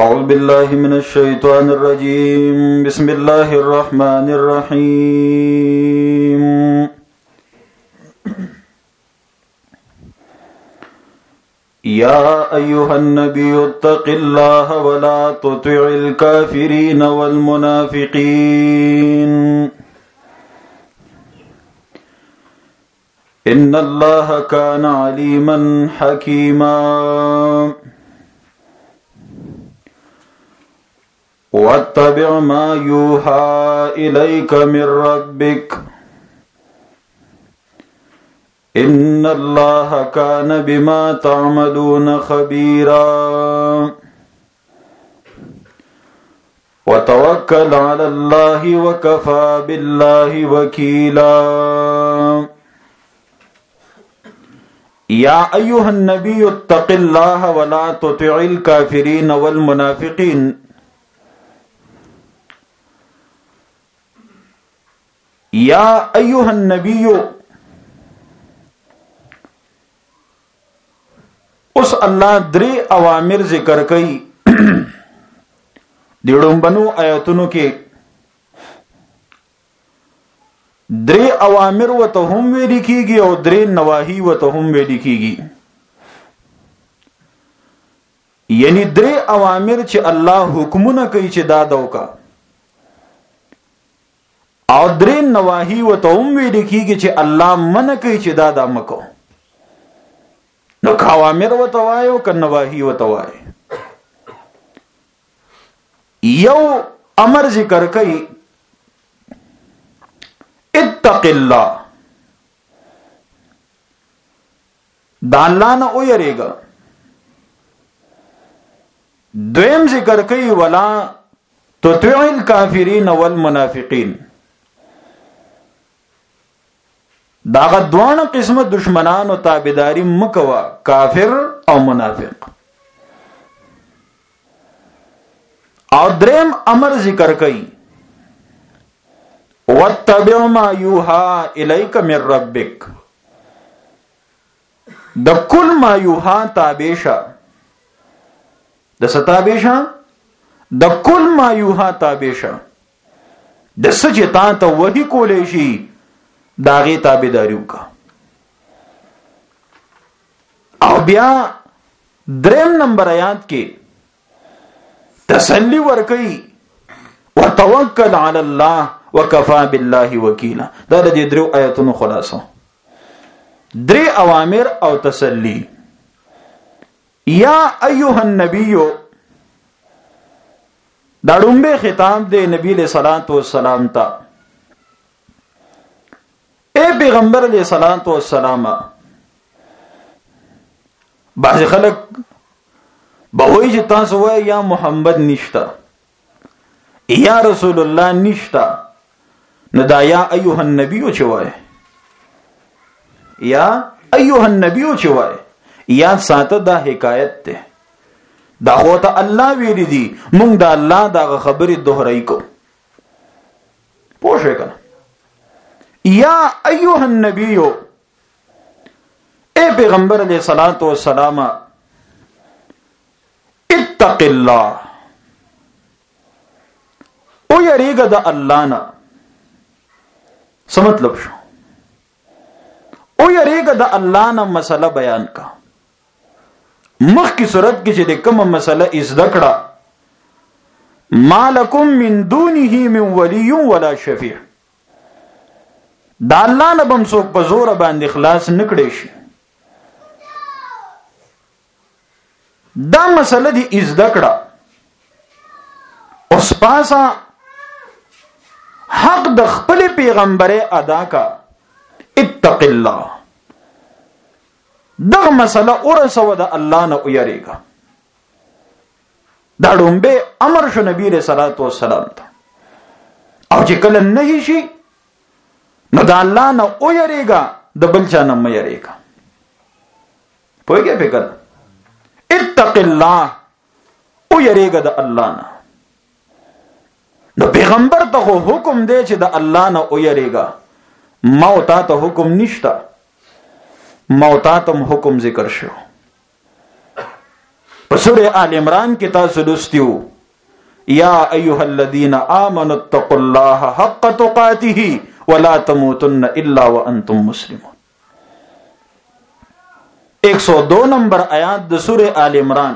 أعوذ بالله من الشيطان الرجيم بسم الله الرحمن الرحيم يا أيها النبي اتق الله ولا تطع الكافرين والمنافقين إن الله كان عليما حكيما واتبع ما يوحى إليك من ربك إن الله كان بما تعملون خبيرا وتوكل على الله وكفى بالله وكيلا يا أيها النبي اتق الله ولا تطع الكافرين والمنافقين یا ایها النبی اوس الله درې اوامر ذکر کوي د ډومبنو آیاتونو کې درې اوامر وته هم ویل کیږي او درې نواهی وته هم ویل کیږي یعنی درې اوامر چې الله حکمونه کوي چې دا دوکا او درې نواهی وته هم ویل کیږي چې الله منع کوي چې دا مکو نو اوامر وته وایو که نواهی وته وایي یو امر ذکر کوي اتق الله دا الله نه ویریږه دویم ذکر کوي ولا تطع الکافرین والمنافقین داغه دوانه قسمه دشمنان او تابعداري مکوا کافر او منافق او دریم امر ذکر کړي واتبع ما يوحى اليك من ربك د کل ما يوحى تابعشا د ستابعشا د کل ما يوحى تابعشا د سجتا ته وਹੀ کولې شي داغی تابعداریو کا او بیا دریم نمبر آیات کې تسلی ورکړي وتوکل علی الله وکفى بالله وکیلا دا د دې درو آیاتونو خلاصو درې اوامر او تسلی یا ایها النبی دا ډومبه خطاب دی نبی له صلوات و سلام ته اے پیغمبر علیہ الصلوۃ والسلام بعض خلق بهوی چې تاسو وای یا محمد نشتا یا رسول الله نشتا نو دا یا ایها النبی چې وای یا ایها النبی چې وای یا ساته دا حکایت ته دا هوته الله ویری دی مونږ دا الله دا خبرې دوهرای کو پوښښ کړه یا ایها النبی اے پیغمبر علیہ الصلوۃ والسلام اتق الله او یریګه د الله نه څه مطلب شو او یریګه د الله نه مسله بیان کا مخکې صورت کې چې د کومه مسله از دکړه مالکم من دونه من ولی ولا شفیع دا الله نه بم څوک په زور باندې خلاص نکړي شي دا مسله دی از دکړه اوس پاسا حق د خپل پیغمبره ادا کا اتق الله دا مسله ورسو د الله نه ویریږه دا ډومبه امر شو نبی رسول الله صلوات والسلام ته او چې کله نه شي نو دا الله نه ویریږه د بل چا نه مې یریږه پوهیږئ فکر اتق الله ویریږه د الله نه نو پیغمبر ته حکم دی چې د الله نه ویریږه موت ته حکم نشته موت ته حکم ذکر شو په سورہ آل عمران کې تاسو لوستیو یا ایها الذین آمنوا اتقوا الله حق تقاته ولا تموتن الا وانتم مسلمون. 102 نمبر آیات د سورہ آل عمران.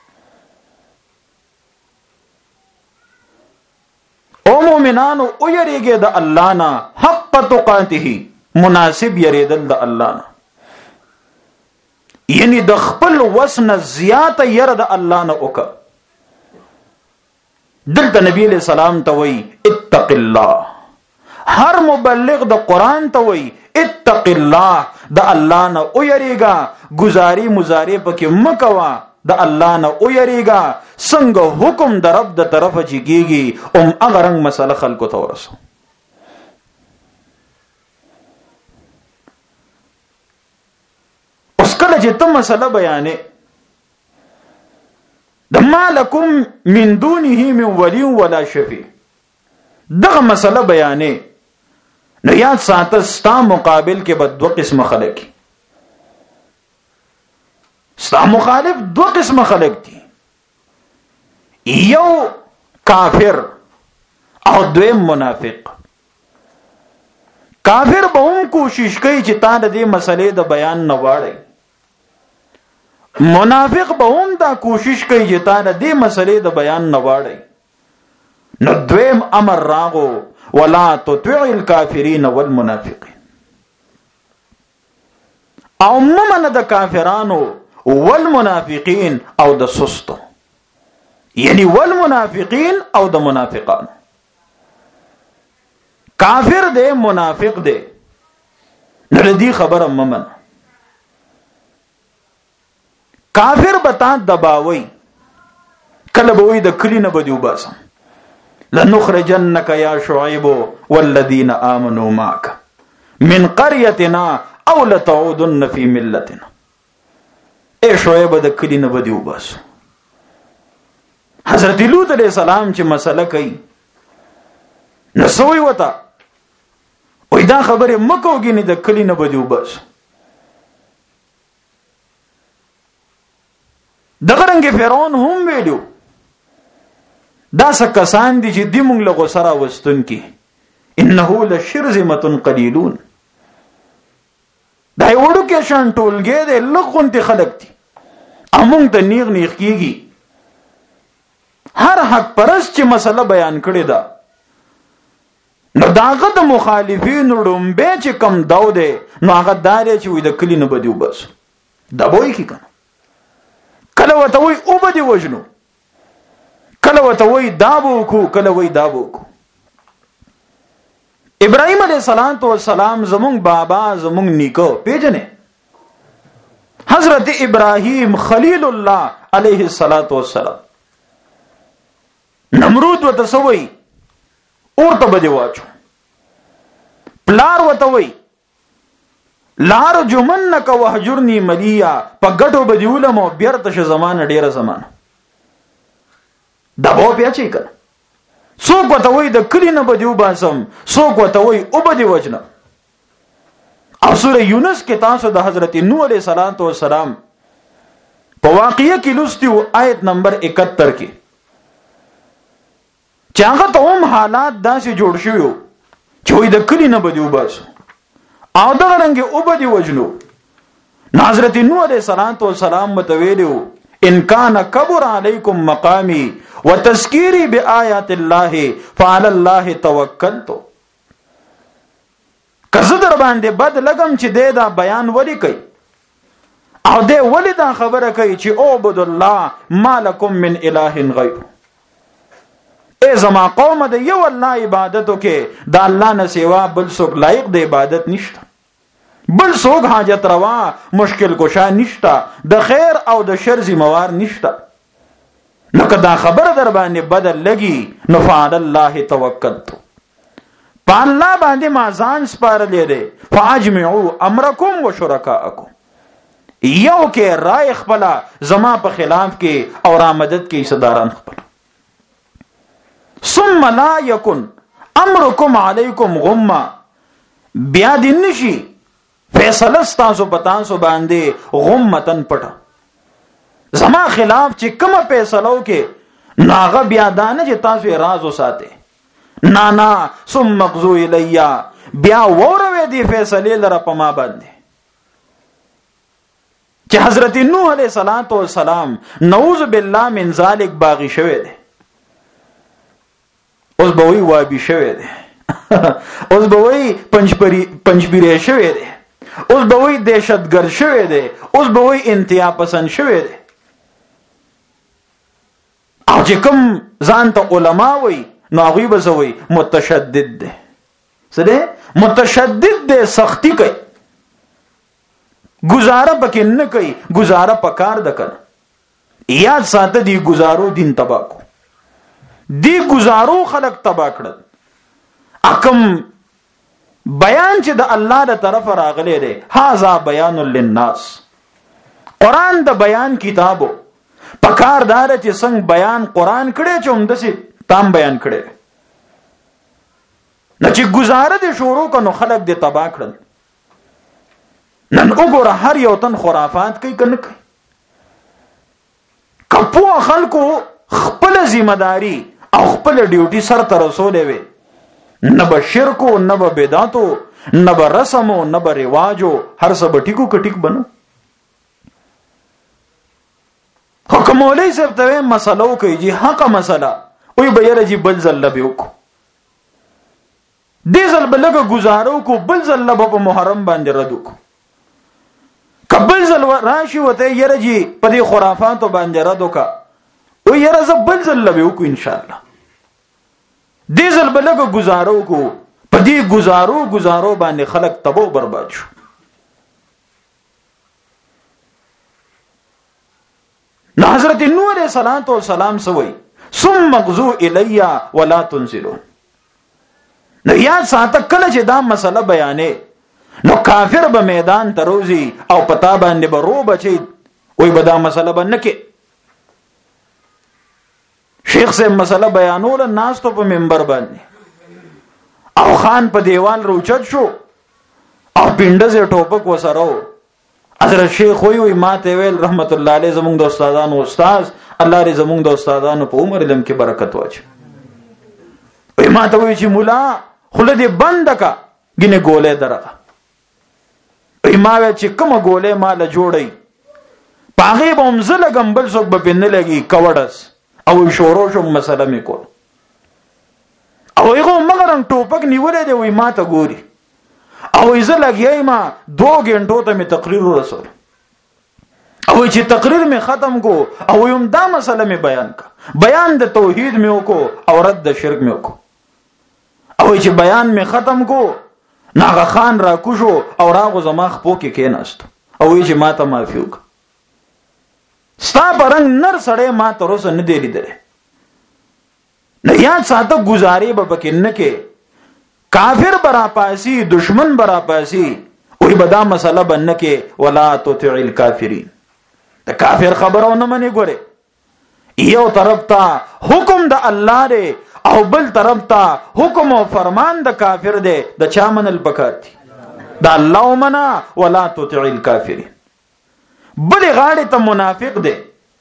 او مومنانو او یریږئ د الله نه حق تقاته، مناسب یریدل د الله نه، یعنی د خپل وسنه زیاته یره د الله نه وکړه. دلته نبی علیہ السلام ته وی اتق الله، هر مبلغ د قرآن ته وی اتق الله، د الله نه او یریږه، گزاری مزاری پکې مکوا، د الله نه او یریږه. څنګه حکم د رب د طرفه چې کیږي هغه رنګ مسله خلکو ته ورسو. اوس کله چې ته مسله بیانې د مالکم من دونه من ولی ولا شفیع، دغه مسله بیانې نو یاد ساته ستا مقابل کې به دو قسم خلک، ستا مخالف دو قسم خلک دي، یو کافر او دویم منافق. کافر به هم کوشش کوي چې تا د دې مسلې د بیان نه واړی، منافق به هم دا کوشش کوي چې تا د دې مسلې د بیان نه واړی. نو دویم امر راغو ولا تطع الکافرین والمنافقین، او ممنه د کافرانو والمنافقین او د سستو، یعنی والمنافقین او د منافقانو. کافر دے منافق دے نردی خبر ممن، کافر بتا دباوی کلبوی د کلی نه بدیو باسم لنخرجنک یا شعیب والذین آمنوا معك من قريتنا او لتعودن فی ملتنا. اے شعیب د کلی نه بدیو باسو. حضرت لوط علیہ السلام چې مسله کوي نسوي وتا وای دا خبره مکوږي نه د کلی نه بدیو باسو. دغه رنګ فرعون هم ویلو دا سکسان دي چې دی مونږ له غسرا وستون کی انه لشرذمه قلیلون. دا وړو کې شان ټولګه دې لغونتي خلق دي امونږ ته نیغ نیغ کیږي. هر حق پرست چې مسله بیان کړی دا نو داغه د مخالفین رومبه چې کم داو دی نو هغه داري چې وي د کلی نه بدیو بس دا وای کی کنه. کله وته وای او بدی وجنو، کله وته وای دابو کو، کله وای دابو کو. ابراهیم علیہ السلام زمون بابا زمون نیکو پیجنه حضرت ابراهیم خلیل الله علیہ السلام. نمرود وته سوی اورته بده واچو، پلار وته وی لار جمنک وهجرنی ملیا، په ګټو بدیولم او بیرته ش زمانه ډیره زمانه دا به بیا چی کړ. څوک وته وی د کلی نه بدیو باسم، څوک وته وی او بدی وجنه. او سوره یونس کې تاسو د حضرت نوح علیہ السلام په واقعه کې لوستیو آیت نمبر 71 کې چې هغه ته هم حالات داسې جوړ شوی چې وای د کلی نه بدیو باسو او دغه رنګ او بدی وجنو. حضرت نوح علیہ السلام متویلو ان کان کبر علیکم مقامی وتذکیری بآیات الله فعلی الله توکلت. کزه در باندې بد لګم چې دې دا بیان ولی کوي او دې ولی دا خبره کوي چې او عبد الله مالکم من اله غیر. اے زما قوم د یو الله عبادتو کې د الله نه سوا بل څوک لایق د عبادت نشته، بل څوک حاجت روا مشکل کوشا نشته، د خیر او د شر ذمہوار نشته. نو که دا خبر در باندې بدل لګي نو فعل الله توکلت، په الله باندې ما ځان سپارلې ده. فاجمعوا امرکم وشرکاءکم، یو کې رائے خپل زما په خلاف کې او را مدد کې صداران خپل. ثم لا یکن امرکم علیکم غمه، بیا دې نشي فیصله ستاسو پتاسو باندې غمتن پټه، زما خلاف چې کومه فیصلو کې ناغه بیا دانه چې تاسو راز وساته نه ثم مغزو الیا بیا وروي دی فیصله لره په ما باندې چې حضرت نوح علیہ الصلوۃ والسلام نعوذ بالله من ذلک باغی شوه دی اوس به وی وابي شوه دی اوس به وی پنځپیری شوه دی اوس به وی دهشتګرد شوه دی اوس به وی انتها پسند شوه دی او چې کوم ځان ته علما وي نو هغه به زوي متشدد دی څه دی متشدد دی سختی کوي گزاره پکې نه کوي گزاره پکار د کنه یاد ساته دی گزارو دین تبا کو دی گزارو خلق تبا کړل اکم بیان چې د الله د طرف راغلی دی هاذا بیان للناس قران د بیان کتابو پکار دار چې څنګه بیان قران کړي چې هم دسي تام بیان کړي نه چې گزاره دي شروع کنو خلق دې تبا کړل نن وګوره هر یو تن خرافات کوي کنه کوي کپو خلکو خپل ذمہ داری او خپل ډیوټي سر ته رسولې وي نه به شرکو نه به بدعتو نه به رسمو نه به رواجو هر څه به ټیکو کټیک بنو حکم مولوی صاحب ته مسلو کوي جی حق مسله وي به یره جی بل ځل به وکړو دې ځل بلګه گزارو کو بل ځل به په محرم باندې رد وکړو کبل ځل راشي وته یره جی په دې خرافاتو باندې رد وکړه او یره ز بل ځل به وکړو ان شاء الله دې ځل بلګه گزارو کو په دې گزارو باندې خلق تبو برباد شو نو حضرت نوح علیہ السلام سوئی ثم مغزو الیا ولا تنزلون نو یاد ساته کله چې دا مسله بیانې نو کافر به میدان تروزی او پتا باندې به رو بچي وای به دا مسله باندې کې شیخ سے مسله بیانول الناس ته په منبر باندې او خان په دیوال روچت شو او پینډه ټوپک وسرو حضرت شیخ وی ماته ویل رحمت الله علیه زمونږ د استادانو استاد الله دې زمونږ د استادانو په عمر علم کې برکت واچي وی ماته وی چې مولا خله دې بند کا ګینه ګولې درغه ما وی چې کومه ګولې مال جوړي پاغه به مزله ګمبل څوک به پنه لګي کوړس او شورو شو مسله می کول او یو مګرن ټوپک نیولې دی وی ما ته ګوري او ایزه لګیای ما 2 غنټو ته می تقریر رسول او چې تقریر می ختم کو او یم دا مسله می بیان کا بیان د توحید می وکړو او رد د شرک می وکړو او چې بیان می ختم کو ناغه خان را کوشو او راغو زما خپو کې کېناست او چې ما ته معافي وک ستا پرنګ نر سړی ما ته روس نه دی لیدل نه یاد ساته گزارې به پکې نه کې کافر برا پاسی دشمن برا پاسی وې بدا مسله بنه کې ولا تطع الکافرین د کافر خبرونه منی ګوره یو طرف ته حکم د الله دی او بل طرف ته حکم او فرمان د کافر دی د چا منل پکارتي د الله منا ولا تطع الکافرین بل غاړه ته منافق دی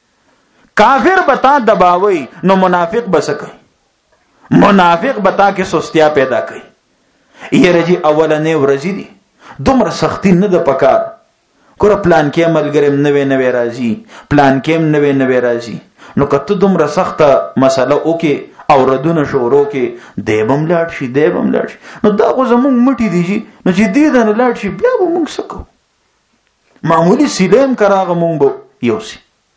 کافر بتا دباوي نو منافق بسکه منافق بتا کې سستیا پیدا کوي یره جی اولنې ورځې دي دومره سختی نه د پکار ګور پلان کې عملګرم نوې راځي پلان کې نوې راځي نو کته دومره سخته مسله وکي او ردونه شورو کې دیبم لاړ شي نو دا خو زمونږ مټي دي نو چې دې دنه لاړ شي بیا به موږ سکو معمولی سیلم کراغه مونږ به یوسي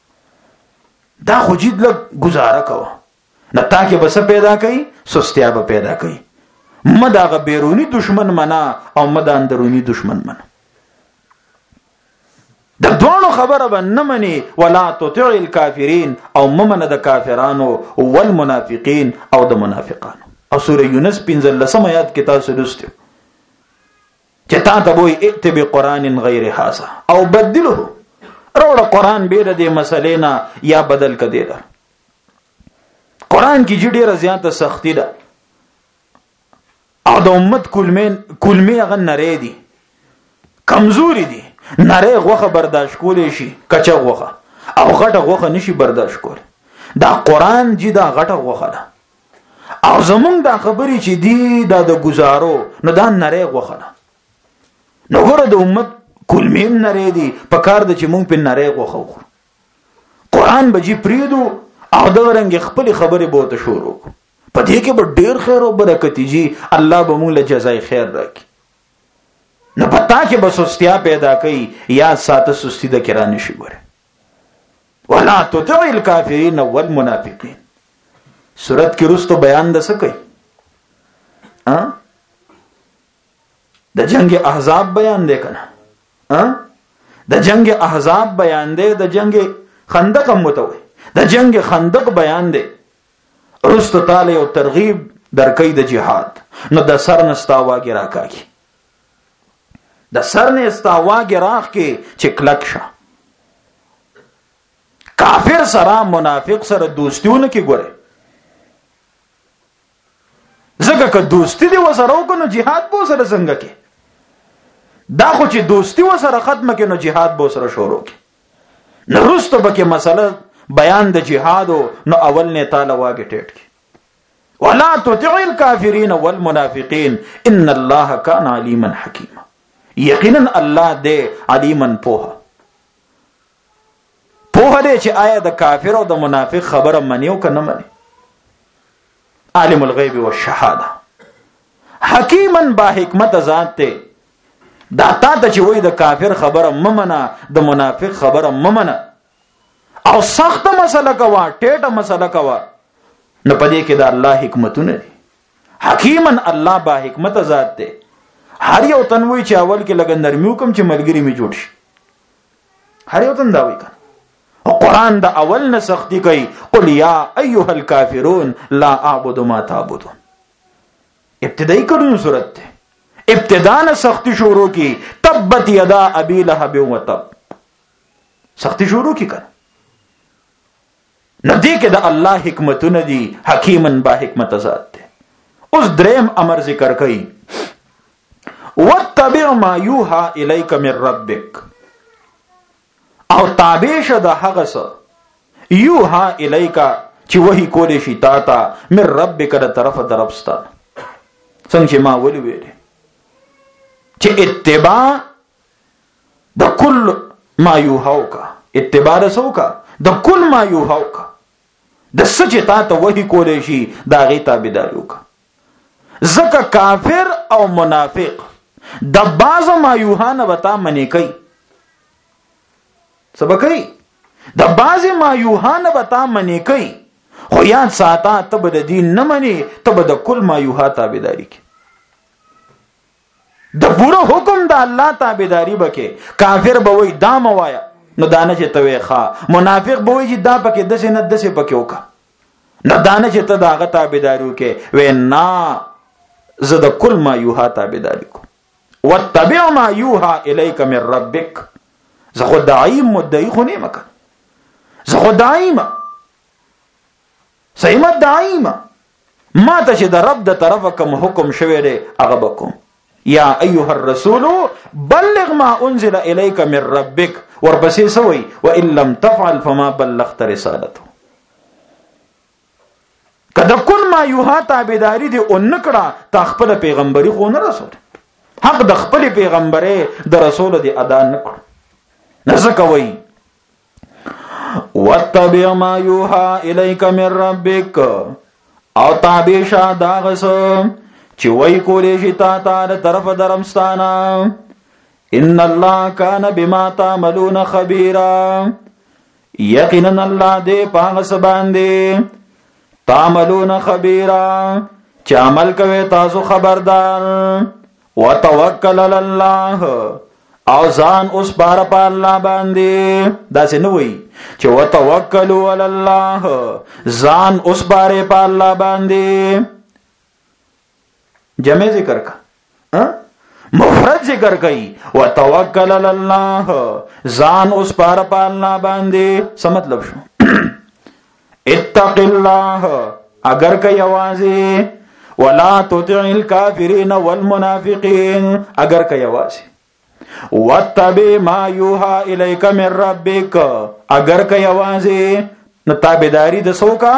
دا خو جید لږ گزاره کوه نه تاکه بس پیدا کوي سستیا به پیدا کوي مداغه بیرونی دشمن منا او مدا اندرونی دشمن منا د دوانو خبره به نه مني ولا تطع الکافرین او ممن د کافرانو والمنافقین او د منافقانو او سوره یونس 15 آیات کې تاسو لوستو چې تا ته وایي ائت بقران غیر هذا او بدله روړه قران به د مسلې نه یا بدل کړي دا قران کې ډېره زیاته سختی ده او د امت کلمې هغه نری دي کمزوري دي نری غوخه برداشت کولې شي کچا غوخه او غټه غوخه نشي برداشت کول. دا قرآن جی دا غټه غوخه ده او زمونږ دا خبرې چې دی دا د گزارو نو دا نری غوخه ده. نو ګوره د امت کلمیم نری دی، په کار ده چې مونږ په نری غوخه وخورو. قرآن به جی پریدو او دا ورنګ خپل خبرې به ورته شروع کړو. په دې کې به ډیر خیر او برکت جی، الله به مونږ له جزای خیر راکړي. نو پتا کې به سستیا پیدا کوي، یا ساته سستی د کرا نشي ګوره. ولا تطع الکافرین والمنافقین. سورت کې رستو بیان د څه کوي؟ د جنگ احزاب بیان دی کنه، د جنگ احزاب بیان دی، د جنگ خندق هم متوي، د جنگ خندق بیان دی. رستو تعالی او ترغیب درکې د جهاد. نو د سر نستاواګی راکاږي، د سر نه استاواګی راخ کې چې کلک شه. کافر سره منافق سره دوستیونه کې ګوره، زګه که دوستی دی وسره وکړو جهاد بو سره څنګه کې؟ دا خو چې دوستی وسره ختمه کې نو جهاد بو سره شروع کې. نو رستو بکې مسله بیان د جهادو، نو اول نه تعالی واګه ټیټ کې ولا تطع الکافرین والمنافقین ان الله کان علیما حکیما. یقینا الله دې علیما پوها دې چې آیا د کافر او د منافق خبره منیو که نه منی. عالم الغیب والشهاده حکیما با حکمت ذات ته. دا تا ته چې وای د کافر خبره ممنه، د منافق خبره ممنه، او سخت مسله کوا، ټیټه مسله کوا، نو پدې کې د الله حکمتونه دي. حکیما الله با حکمت ذات ته. هر یو تنوي چې اول کې لګ نرمیو کوم چې ملګری می جوړ شي، هر یو تن دا وای کنه. قرآن دا اول نه سختی کوي، قل یا ایها الکافرون لا اعبد ما تعبدون. ابتدائی کرنو صورت ته ابتدا نه سختی شروع کی، تبت یدا ابی لہب و تب، سختی شروع کی کنه. ندی کې د الله حکمتونه دي، حکیمن با حکمت ذات ته. اوس دریم امر ذکر کوي، واتبع ما یوحى الیک من ربک، او تابع شه د هغه څه یوحى الیک چې وحی کولې شي تا ته من ربک د طرف دربستا. څنګه چې ما ولي ویلې چې اتباع د کل ما یوحى کا، اتباع د سو کا د کل ما یوحى کا، د سچ تا ته وحی کولې شي دا غي تابعداري وکا. زکه کافر او منافق د باز ما یوحى نه وتا منی کوي، سبقای د باز ما یوحى نه وتا منی کوي، خو یاد ساته تب د دین نه منی، تب د کل ما یوحى تابعداري کی. د پورا حکم د الله تابعداري بکې. کافر به وای دا موایا نو دانه چې توي ښا، منافق به وای چې دا پکې دسه نه دسه پکې وکا، نو دانه چې ته داغه تابعداري وکې. وینا زه د کل ما یوحى تابعداري کو. واتبع ما یوحى الیک من ربک. زه خو دایم مدعی خو نه مکه، زه خو دایمه سیمت دایمه، ما ته چې د رب د طرفه کوم حکم شوی دی هغه بکوم. یا ایها الرسول بلغ ما انزل الیک من ربک. ورپسې سوی وان لم تفعل فما بلغت رسالته. کله کل ما یوحى تابعداري دی او نکړه تا خپل پیغمبري خو نه رسول، حق د خپل پیغمبره د رسول دی ادا نکړه. نزکوي واتبع ما یوحى الیک من ربک، او تابع شه داغه څه چې وای کولې شي تا ته طرف درمستانه. ان الله کان بما تعملون خبيرا. یقینا الله دې پاغه سباندې تعملون خبيرا چې عمل کوي تاسو خبردار. وتوکل علی الله، او ځان اوس بار په الله باندې. دا څه نه وای چې وتوکلوا علی الله، ځان اوس بار په الله باندې. جمع ذکر کا، مفرد ذکر کئی، وتوکل علی الله، ځان اوس بار په الله باندې. څه مطلب شو؟ اتق الله اگر کئی آوازی، ولا تطع الکافرین والمنافقین اگر کئی آوازی. واتبع ما یوها الیک من ربک، اگر که یوازې نو تابعداري د سوکا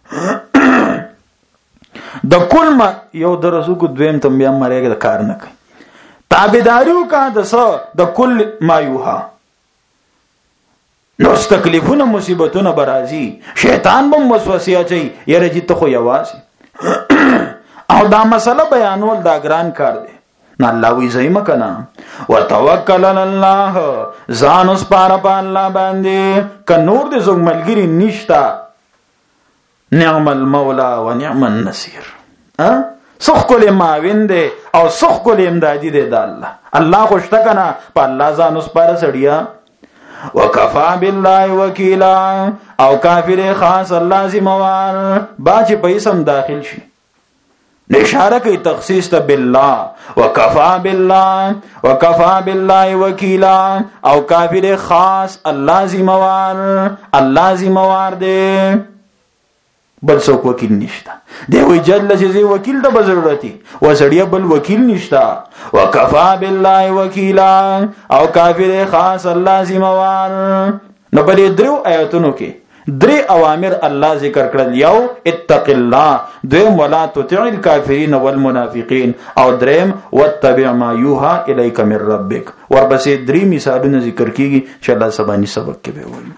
د کل ما یو درسو کو دویم تم بیا مریګ د کار نه کوي، تابعداریو کا د سو د کل ما یوها. نو تکلیفونه مصیبتونه برازي، شیطان بم وسوسه اچي یره چې ته خو یوازې او دا مسله بیانول دا ګران کار دی. نه الله وی زېما کنا وتوکل علی الله، ځان اوس پاره په الله باندې، ک نور دې زوګ ملګری نشتا، نعم المولا و نعم النصير. سخ کول معاون دی او سخ کول امدادي دی د الله. الله خوشته کنا په الله ځان اوس پاره سړیا. وکفا بالله وکیلا، او کافر خاص الله ذمہوار با چې پیسم داخل شي. اشاره کوي تخصیص ته بالله، وکفا بالله وکیلا، او کافر خاص الله ذمہوار دی، بل څوک وکیل نشتا. دی وی جل چې وکیل ته ضرورتي و سړیا بل وکیل نشتا. وکفا بالله وکیلا، او کافر خاص الله ذمہوار. نو په دې درو آیاتونو کې درې اوامر الله ذکر کړل. یو اتق الله، دویم ولا تطع الکافرین والمنافقین، او دریم واتبع ما یوها الیک من ربک. ورپسې درې مثالونه ذکر کیږي چې الله سبحانه سبق کې به وایي.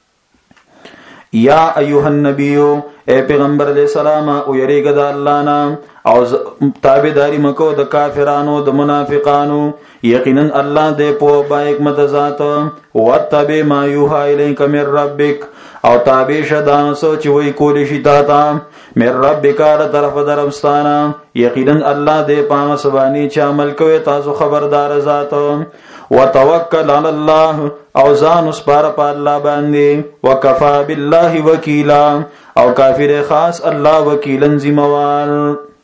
یا ایها النبی، اے پیغمبر علیہ السلام، او یریګه د الله نه او تابعداري مکو د کافرانو د منافقانو، یقینا الله دې په با حکمت ذات. واتبع ما یوها الیک من ربک، او تابع شدان سوچ وی کولی شي تا ته من ربک له طرف درمستانه، یقینا الله دې پام سبانی چې عمل کوي تاسو خبردار ذات. وتوکل علی الله، او ځان وسپاره په الله باندې. وکفا بالله وکیلا، او کافر خاص الله وکیلن ذمہوار.